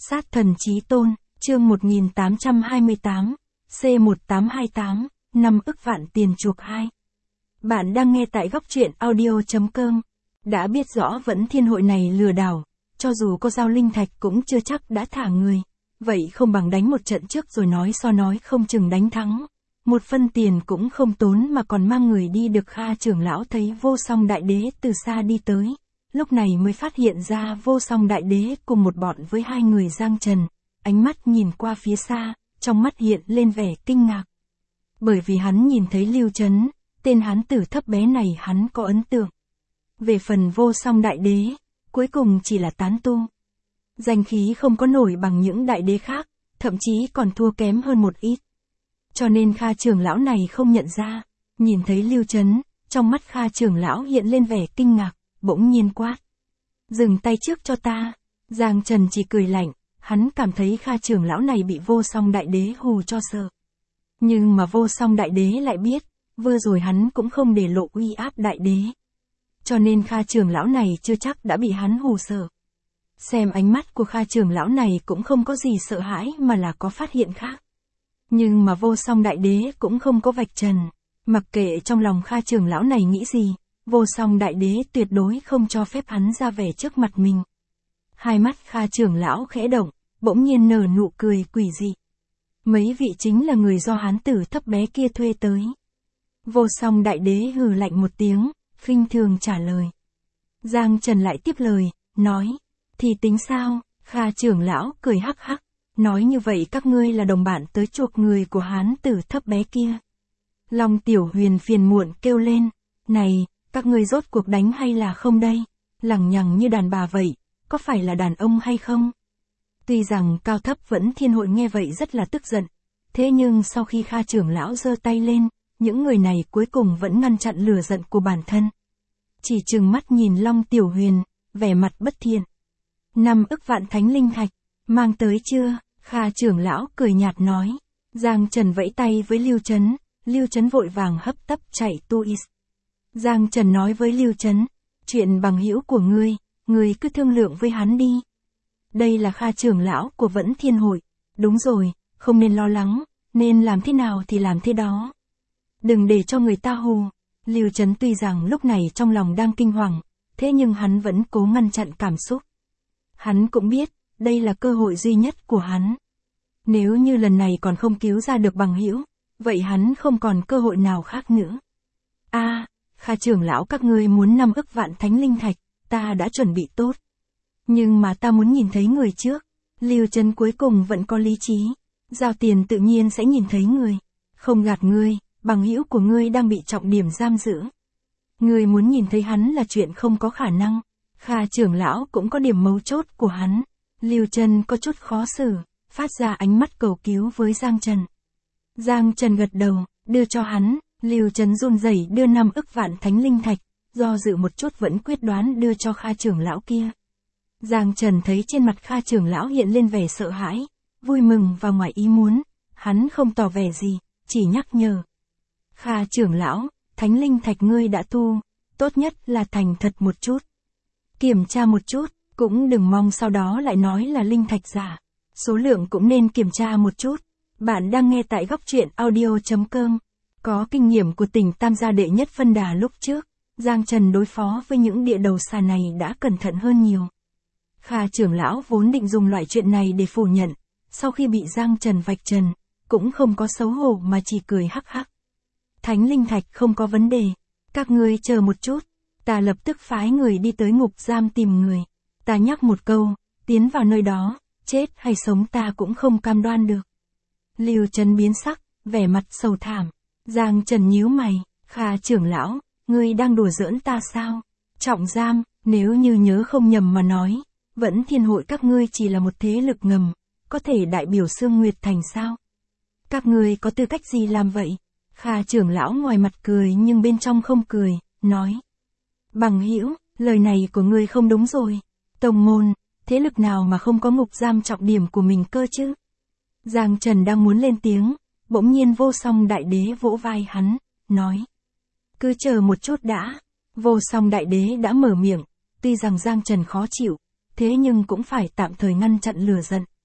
Sát thần chí tôn, chương 1828, C1828, 5 ức vạn tiền chuộc 2. Bạn đang nghe tại góc truyện audio.com. Đã biết rõ Vẫn Thiên Hội này lừa đảo, cho dù có giao linh thạch cũng chưa chắc đã thả người. Vậy không bằng đánh một trận trước rồi nói không chừng đánh thắng. Một phân tiền cũng không tốn mà còn mang người đi được. Kha trưởng lão thấy Vô Song Đại Đế từ xa đi tới. Lúc này mới phát hiện ra Vô Song Đại Đế cùng một bọn với hai người Giang Trần. Ánh mắt nhìn qua phía xa, trong mắt hiện lên vẻ kinh ngạc. Bởi vì hắn nhìn thấy Lưu Trấn, tên hán tử thấp bé này hắn có ấn tượng. Về phần Vô Song Đại Đế, cuối cùng chỉ là tán tu. Danh khí không có nổi bằng những đại đế khác, thậm chí còn thua kém hơn một ít. Cho nên Kha trưởng lão này không nhận ra. Nhìn thấy Lưu Trấn, trong mắt Kha trưởng lão hiện lên vẻ kinh ngạc, bỗng nhiên quát: "Dừng tay trước cho ta." Giang Trần chỉ cười lạnh, hắn cảm thấy Kha trưởng lão này bị Vô Song Đại Đế hù cho sợ. Nhưng mà Vô Song Đại Đế lại biết, vừa rồi hắn cũng không để lộ uy áp đại đế. Cho nên Kha trưởng lão này chưa chắc đã bị hắn hù sợ. Xem ánh mắt của Kha trưởng lão này cũng không có gì sợ hãi mà là có phát hiện khác. Nhưng mà Vô Song Đại Đế cũng không có vạch trần. Mặc kệ trong lòng Kha trưởng lão này nghĩ gì, Vô Song Đại Đế tuyệt đối không cho phép hắn ra vẻ trước mặt mình. Hai mắt Kha trưởng lão khẽ động, bỗng nhiên nở nụ cười quỷ dị. Mấy vị chính là người do hán tử thấp bé kia thuê tới. Vô Song Đại Đế hừ lạnh một tiếng, khinh thường trả lời. Giang Trần lại tiếp lời, nói: "Thì tính sao?" Kha trưởng lão cười hắc hắc, nói: "Như vậy các ngươi là đồng bạn tới chuộc người của hán tử thấp bé kia." Long Tiểu Huyền phiền muộn kêu lên: "Này, các ngươi rốt cuộc đánh hay là không đây? Lằng nhằng như đàn bà vậy, có phải là đàn ông hay không?" Tuy rằng cao thấp Vẫn Thiên Hội nghe vậy rất là tức giận, thế nhưng sau khi Kha trưởng lão giơ tay lên, những người này cuối cùng vẫn ngăn chặn lửa giận của bản thân. Chỉ trừng mắt nhìn Long Tiểu Huyền, vẻ mặt bất thiện. 5 ức vạn thánh linh thạch, mang tới chưa? Kha trưởng lão cười nhạt nói. Giang Trần vẫy tay với Lưu Trấn vội vàng hấp tấp chạy tuis. Giang Trần nói với Lưu Trấn: "Chuyện bằng hữu của ngươi cứ thương lượng với hắn đi." Đây là Kha trưởng lão của Vẫn Thiên Hội. Đúng rồi, không nên lo lắng, nên làm thế nào thì làm thế đó. Đừng để cho người ta hù. Lưu Trấn tuy rằng lúc này trong lòng đang kinh hoàng, thế nhưng hắn vẫn cố ngăn chặn cảm xúc. Hắn cũng biết, đây là cơ hội duy nhất của hắn. Nếu như lần này còn không cứu ra được bằng hữu, vậy hắn không còn cơ hội nào khác nữa. Kha trưởng lão các ngươi muốn 5 ức vạn thánh linh thạch, ta đã chuẩn bị tốt. Nhưng mà ta muốn nhìn thấy người trước. Lưu Trấn cuối cùng vẫn có lý trí. Giao tiền tự nhiên sẽ nhìn thấy người. Không gạt ngươi, bằng hữu của ngươi đang bị trọng điểm giam giữ. Ngươi muốn nhìn thấy hắn là chuyện không có khả năng. Kha trưởng lão cũng có điểm mấu chốt của hắn. Lưu Trấn có chút khó xử, phát ra ánh mắt cầu cứu với Giang Trần. Giang Trần gật đầu, đưa cho hắn. Lưu Trấn run rẩy đưa 5 ức vạn thánh linh thạch, do dự một chút vẫn quyết đoán đưa cho Kha trưởng lão kia. Giang Trần thấy trên mặt Kha trưởng lão hiện lên vẻ sợ hãi, vui mừng và ngoài ý muốn, hắn không tỏ vẻ gì, chỉ nhắc nhở. Kha trưởng lão, thánh linh thạch ngươi đã thu, tốt nhất là thành thật một chút. Kiểm tra một chút, cũng đừng mong sau đó lại nói là linh thạch giả. Số lượng cũng nên kiểm tra một chút. Bạn đang nghe tại góc truyện audio.com. Có kinh nghiệm của tỉnh Tam Gia đệ nhất phân đà lúc trước, Giang Trần đối phó với những địa đầu xà này đã cẩn thận hơn nhiều. Kha trưởng lão vốn định dùng loại chuyện này để phủ nhận, sau khi bị Giang Trần vạch trần, cũng không có xấu hổ mà chỉ cười hắc hắc. Thánh linh thạch không có vấn đề, các ngươi chờ một chút, ta lập tức phái người đi tới ngục giam tìm người. Ta nhắc một câu, tiến vào nơi đó, chết hay sống ta cũng không cam đoan được. Lưu Trấn biến sắc, vẻ mặt sầu thảm. Giang Trần nhíu mày, Kha trưởng lão, ngươi đang đùa giỡn ta sao? Trọng giam, nếu như nhớ không nhầm mà nói, Vẫn Thiên Hội các ngươi chỉ là một thế lực ngầm, có thể đại biểu Sương Nguyệt Thành sao? Các ngươi có tư cách gì làm vậy? Kha trưởng lão ngoài mặt cười nhưng bên trong không cười, nói: "Bằng hữu, lời này của ngươi không đúng rồi. Tông môn, thế lực nào mà không có ngục giam trọng điểm của mình cơ chứ?" Giang Trần đang muốn lên tiếng, bỗng nhiên Vô Song Đại Đế vỗ vai hắn, nói: "Cứ chờ một chút đã." Vô Song Đại Đế đã mở miệng, tuy rằng Giang Trần khó chịu, thế nhưng cũng phải tạm thời ngăn chặn lửa giận.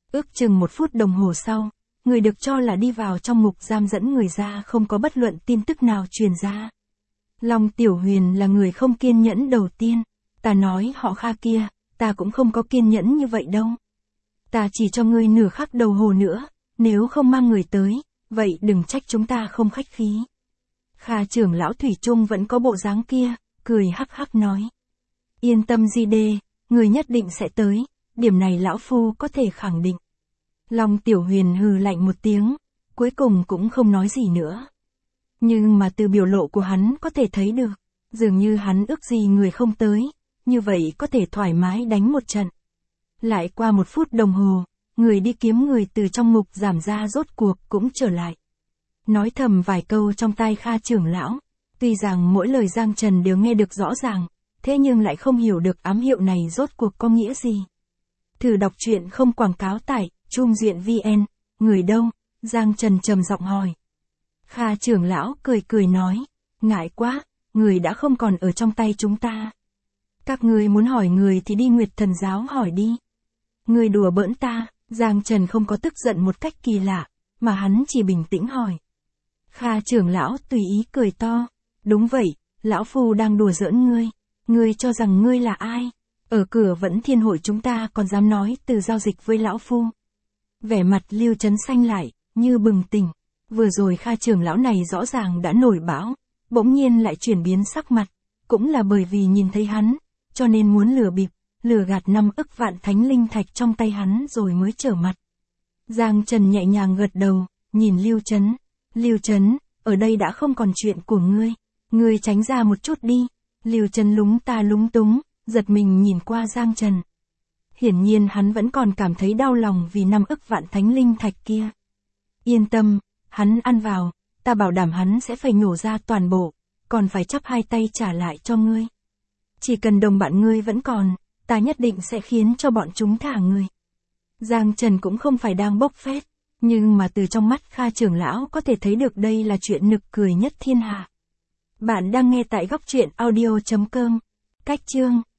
Ước chừng 1 phút đồng hồ sau, người được cho là đi vào trong ngục giam dẫn người ra không có bất luận tin tức nào truyền ra. Long Tiểu Huyền là người không kiên nhẫn đầu tiên. Ta nói họ Kha kia, ta cũng không có kiên nhẫn như vậy đâu. Ta chỉ cho ngươi nửa khắc đầu hồ nữa, nếu không mang người tới, vậy đừng trách chúng ta không khách khí. Kha trưởng lão thủy chung vẫn có bộ dáng kia, cười hắc hắc nói. Yên tâm Di Đê, người nhất định sẽ tới, điểm này lão phu có thể khẳng định. Long Tiểu Huyền hừ lạnh một tiếng, cuối cùng cũng không nói gì nữa. Nhưng mà từ biểu lộ của hắn có thể thấy được, dường như hắn ước gì người không tới, như vậy có thể thoải mái đánh một trận. Lại qua 1 phút đồng hồ, người đi kiếm người từ trong ngục giảm ra rốt cuộc cũng trở lại. Nói thầm vài câu trong tai Kha trưởng lão, tuy rằng mỗi lời Giang Trần đều nghe được rõ ràng, thế nhưng lại không hiểu được ám hiệu này rốt cuộc có nghĩa gì. Thử đọc truyện không quảng cáo tại Trung Duyện VN, người đâu? Giang Trần trầm giọng hỏi. Kha trưởng lão cười cười nói, ngại quá, người đã không còn ở trong tay chúng ta. Các ngươi muốn hỏi người thì đi Nguyệt Thần giáo hỏi đi. Người đùa bỡn ta. Giang Trần không có tức giận một cách kỳ lạ, mà hắn chỉ bình tĩnh hỏi. Kha trưởng lão tùy ý cười to, đúng vậy, lão phu đang đùa giỡn ngươi. Ngươi cho rằng ngươi là ai? Ở cửa Vẫn Thiên hội chúng ta còn dám nói từ giao dịch với lão phu. Vẻ mặt Lưu Chấn xanh lại, như bừng tỉnh. Vừa rồi Kha trưởng lão này rõ ràng đã nổi bão, bỗng nhiên lại chuyển biến sắc mặt, cũng là bởi vì nhìn thấy hắn, cho nên muốn lừa bịp, lừa gạt 5 ức vạn thánh linh thạch trong tay hắn rồi mới trở mặt. Giang Trần nhẹ nhàng gật đầu, nhìn Lưu Chấn. Lưu Chấn, ở đây đã không còn chuyện của ngươi. Ngươi tránh ra một chút đi. Lưu Chấn lúng ta lúng túng, giật mình nhìn qua Giang Trần. Hiển nhiên hắn vẫn còn cảm thấy đau lòng vì 5 ức vạn thánh linh thạch kia. Yên tâm, hắn ăn vào, ta bảo đảm hắn sẽ phải nhổ ra toàn bộ, còn phải chắp 2 tay trả lại cho ngươi. Chỉ cần đồng bạn ngươi vẫn còn, ta nhất định sẽ khiến cho bọn chúng thả ngươi. Giang Trần cũng không phải đang bốc phét, nhưng mà từ trong mắt Kha trưởng lão có thể thấy được đây là chuyện nực cười nhất thiên hạ. Bạn đang nghe tại góc truyện audio.com. Cách chương